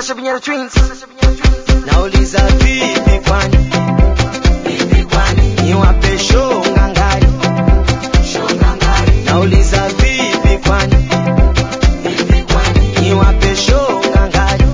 Shabinyara Twins. Nauliza vipi kwani? Niwape show ngangari. Nauliza vipi kwani? Niwape show ngangari.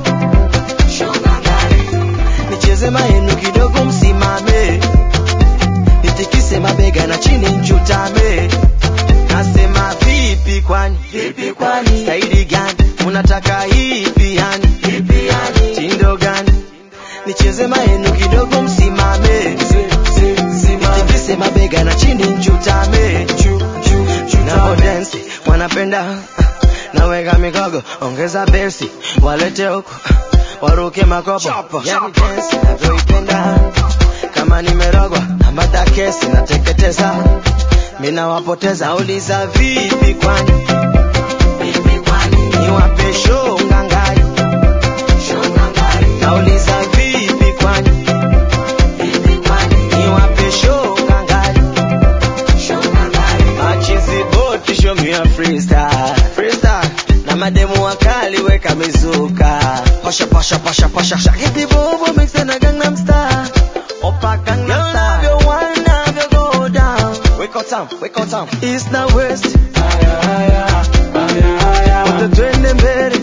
Nicheze maenu kidogo msimame. Nitikise mabega na chini njutame. Nasema vipi kwani? Staili gani? Unataka hipi yani? Tindo gani? Nicheze maenu kidogo msimame. Nitikise mabega na chini njutame. Nao dance wanapenda. Naweka mikogo ongeza besi. Walete huku waruke makopo. Yani dance navyoipenda. Kama nimerogwa ambata kesi nateketeza. Mina wapoteza. Nauliza vipi kwani? Niwape show ngangari. Nauliza vipi kwani? Niwape show ngangari. Machizi boti show me a freestyle. Na mademu wakali weka mizuka. Pasha. Shakiti bobo mix na Gangnam Style. Opa Gangnam Style. You wanna go down. Wake up time. East na west. Wote twende mbele.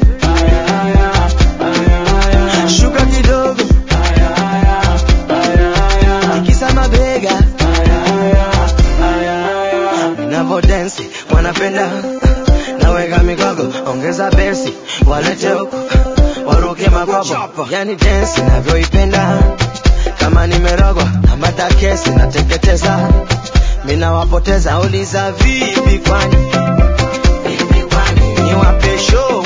Shuka kidogo. Tikisa mabega. Navo dance wanapenda. Naweka mikogo ongeza besi. Walete huku waruke makopo. Yani dance navyoipenda. Kama nimerogwa ambata kesi nateketeza. Mina wapoteza. Uliza vipi kwani? Niwape show